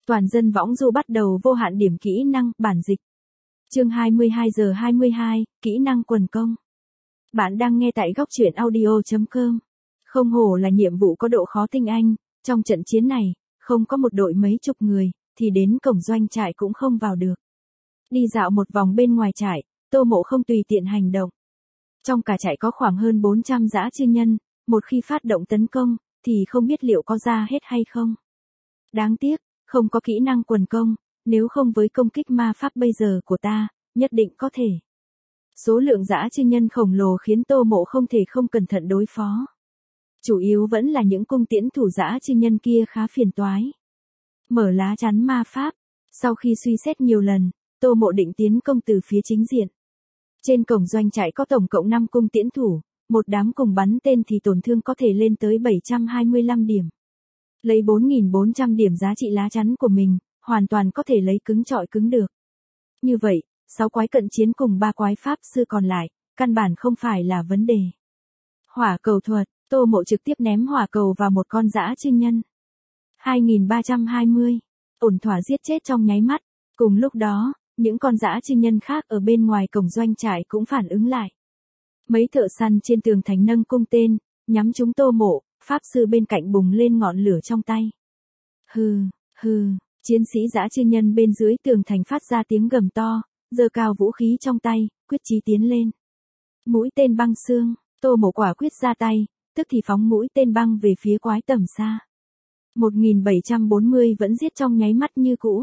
Toàn dân võng du bắt đầu vô hạn điểm kỹ năng, bản dịch. Chương 22:22, kỹ năng quần công. Bạn đang nghe tại góc truyện audio.com. Không hổ là nhiệm vụ có độ khó tinh anh, trong trận chiến này, không có một đội mấy chục người, thì đến cổng doanh trại cũng không vào được. Đi dạo một vòng bên ngoài trại, Tô Mộ không tùy tiện hành động. Trong cả trại có khoảng hơn 400 dã chư nhân, một khi phát động tấn công, thì không biết liệu có ra hết hay không. Đáng tiếc, không có kỹ năng quần công, nếu không với công kích ma pháp bây giờ của ta, nhất định có thể. Số lượng dã chư nhân khổng lồ khiến Tô Mộ không thể không cẩn thận đối phó. Chủ yếu vẫn là những cung tiễn thủ dã chư nhân kia khá phiền toái. Mở lá chắn ma pháp, sau khi suy xét nhiều lần, Tô Mộ định tiến công từ phía chính diện. Trên cổng doanh trại có tổng cộng 5 cung tiễn thủ, một đám cùng bắn tên thì tổn thương có thể lên tới 725 điểm. Lấy 4.400 điểm giá trị lá chắn của mình, hoàn toàn có thể lấy cứng trọi cứng được. Như vậy, 6 quái cận chiến cùng 3 quái pháp sư còn lại, căn bản không phải là vấn đề. Hỏa cầu thuật, Tô Mộ trực tiếp ném hỏa cầu vào một con dã chư nhân. 2320, ổn thỏa giết chết trong nháy mắt. Cùng lúc đó, những con dã chư nhân khác ở bên ngoài cổng doanh trại cũng phản ứng lại. Mấy thợ săn trên tường thành nâng cung tên, nhắm trúng Tô Mộ, pháp sư bên cạnh bùng lên ngọn lửa trong tay. Hừ, chiến sĩ dã chư nhân bên dưới tường thành phát ra tiếng gầm to, giơ cao vũ khí trong tay, quyết chí tiến lên. Mũi tên băng xương, Tô Mộ quả quyết ra tay, tức thì phóng mũi tên băng về phía quái tầm xa. 1740 vẫn giết trong nháy mắt như cũ.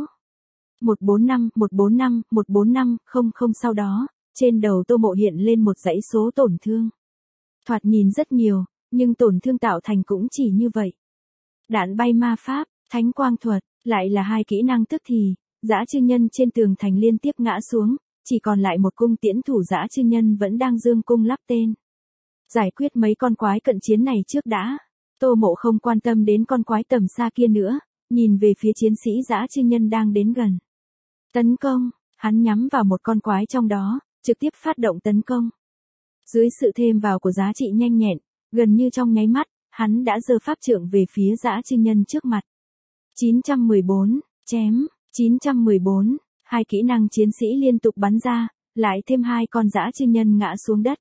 145, không sau đó, trên đầu Tô Mộ hiện lên một dãy số tổn thương. Thoạt nhìn rất nhiều, nhưng tổn thương tạo thành cũng chỉ như vậy. Đạn bay ma pháp, thánh quang thuật, lại là 2 kỹ năng tức thì, dã chư nhân trên tường thành liên tiếp ngã xuống, chỉ còn lại một cung tiễn thủ dã chư nhân vẫn đang dương cung lắp tên. Giải quyết mấy con quái cận chiến này trước đã. Tô Mộ không quan tâm đến con quái tầm xa kia nữa, nhìn về phía chiến sĩ dã chư nhân đang đến gần. Tấn công, hắn nhắm vào một con quái trong đó, trực tiếp phát động tấn công. Dưới sự thêm vào của giá trị nhanh nhẹn, gần như trong nháy mắt, hắn đã giơ pháp trượng về phía dã chư nhân trước mặt. 914, chém, 914, 2 kỹ năng chiến sĩ liên tục bắn ra, lại thêm 2 con dã chư nhân ngã xuống đất.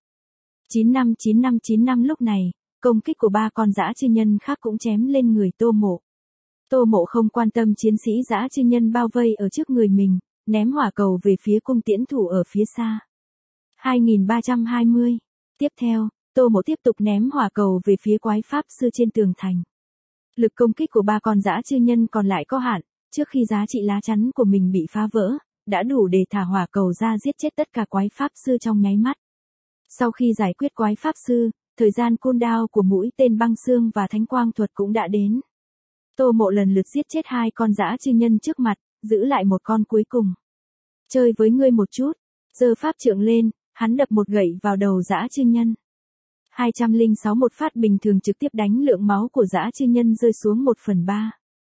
95 lúc này, công kích của 3 con dã chư nhân khác cũng chém lên người Tô Mộ. Tô Mộ không quan tâm chiến sĩ dã chư nhân bao vây ở trước người mình, ném hỏa cầu về phía cung tiễn thủ ở phía xa. 2320. Tiếp theo, Tô Mộ tiếp tục ném hỏa cầu về phía quái pháp sư trên tường thành. Lực công kích của 3 con dã chư nhân còn lại có hạn, trước khi giá trị lá chắn của mình bị phá vỡ, đã đủ để thả hỏa cầu ra giết chết tất cả quái pháp sư trong nháy mắt. Sau khi giải quyết quái pháp sư, thời gian cooldown của mũi tên băng xương và thánh quang thuật cũng đã đến. Tô Mộ lần lượt giết chết 2 con dã chư nhân trước mặt, giữ lại một con cuối cùng. Chơi với ngươi một chút, giơ pháp trượng lên, hắn đập một gậy vào đầu dã chư nhân. 206 một phát bình thường trực tiếp đánh lượng máu của dã chư nhân rơi xuống 1/3.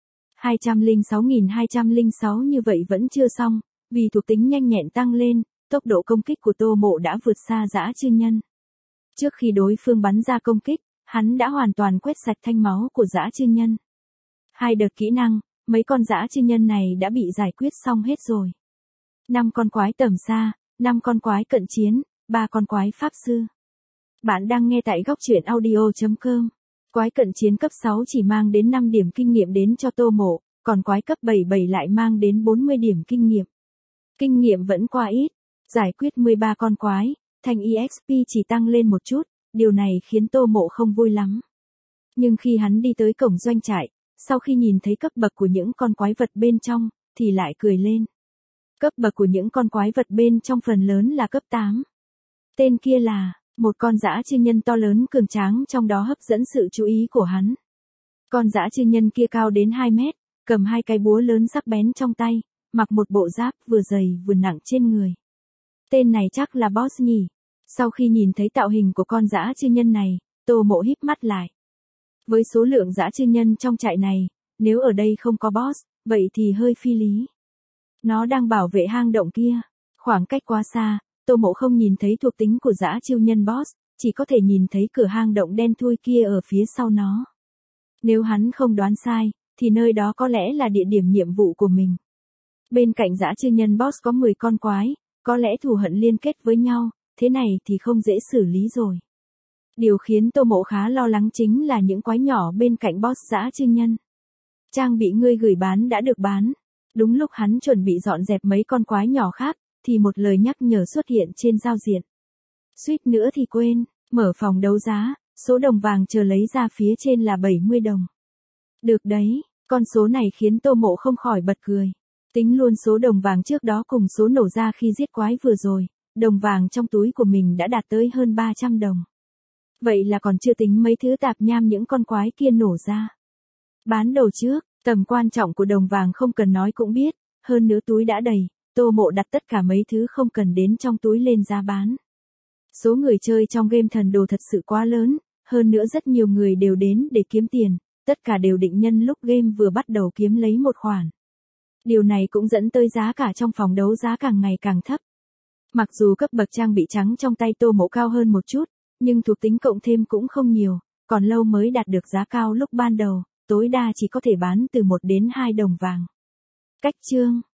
206 như vậy vẫn chưa xong, vì thuộc tính nhanh nhẹn tăng lên, tốc độ công kích của Tô Mộ đã vượt xa dã chư nhân. Trước khi đối phương bắn ra công kích, hắn đã hoàn toàn quét sạch thanh máu của dã chư nhân. 2 đợt kỹ năng, mấy con dã chư nhân này đã bị giải quyết xong hết rồi. 5 con quái tầm xa, 5 con quái cận chiến, 3 con quái pháp sư. Bạn đang nghe tại góc truyện audio.com. Quái cận chiến cấp 6 chỉ mang đến 5 điểm kinh nghiệm đến cho Tô Mộ, còn quái cấp 77 lại mang đến 40 điểm kinh nghiệm. Kinh nghiệm vẫn quá ít, giải quyết 13 con quái, thành EXP chỉ tăng lên một chút, điều này khiến Tô Mộ không vui lắm. Nhưng khi hắn đi tới cổng doanh trại, sau khi nhìn thấy cấp bậc của những con quái vật bên trong, thì lại cười lên. Cấp bậc của những con quái vật bên trong phần lớn là cấp 8. Tên kia là một con dã chư nhân to lớn cường tráng, trong đó hấp dẫn sự chú ý của hắn. Con dã chư nhân kia cao đến 2 mét, cầm 2 cái búa lớn sắc bén trong tay, mặc một bộ giáp vừa dày vừa nặng trên người. Tên này chắc là boss nhỉ. Sau khi nhìn thấy tạo hình của con dã chư nhân này, Tô Mộ híp mắt lại. Với số lượng dã chư nhân trong trại này, nếu ở đây không có boss, vậy thì hơi phi lý. Nó đang bảo vệ hang động kia. Khoảng cách quá xa, Tô Mộ không nhìn thấy thuộc tính của dã chư nhân boss, chỉ có thể nhìn thấy cửa hang động đen thui kia ở phía sau nó. Nếu hắn không đoán sai, thì nơi đó có lẽ là địa điểm nhiệm vụ của mình. Bên cạnh dã chư nhân boss có 10 con quái, có lẽ thù hận liên kết với nhau, thế này thì không dễ xử lý rồi. Điều khiến Tô Mộ khá lo lắng chính là những quái nhỏ bên cạnh boss dã chư nhân. Trang bị ngươi gửi bán đã được bán. Đúng lúc hắn chuẩn bị dọn dẹp mấy con quái nhỏ khác, thì một lời nhắc nhở xuất hiện trên giao diện. Suýt nữa thì quên, mở phòng đấu giá, số đồng vàng chờ lấy ra phía trên là 70 đồng. Được đấy, con số này khiến Tô Mộ không khỏi bật cười. Tính luôn số đồng vàng trước đó cùng số nổ ra khi giết quái vừa rồi, đồng vàng trong túi của mình đã đạt tới hơn 300 đồng. Vậy là còn chưa tính mấy thứ tạp nham những con quái kia nổ ra. Bán đồ trước, tầm quan trọng của đồng vàng không cần nói cũng biết, hơn nữa túi đã đầy, Tô Mộ đặt tất cả mấy thứ không cần đến trong túi lên giá bán. Số người chơi trong game thần đồ thật sự quá lớn, hơn nữa rất nhiều người đều đến để kiếm tiền, tất cả đều định nhân lúc game vừa bắt đầu kiếm lấy một khoản. Điều này cũng dẫn tới giá cả trong phòng đấu giá càng ngày càng thấp. Mặc dù cấp bậc trang bị trắng trong tay Tô Mộ cao hơn một chút, nhưng thuộc tính cộng thêm cũng không nhiều, còn lâu mới đạt được giá cao lúc ban đầu, tối đa chỉ có thể bán từ 1 đến 2 đồng vàng. Cách chương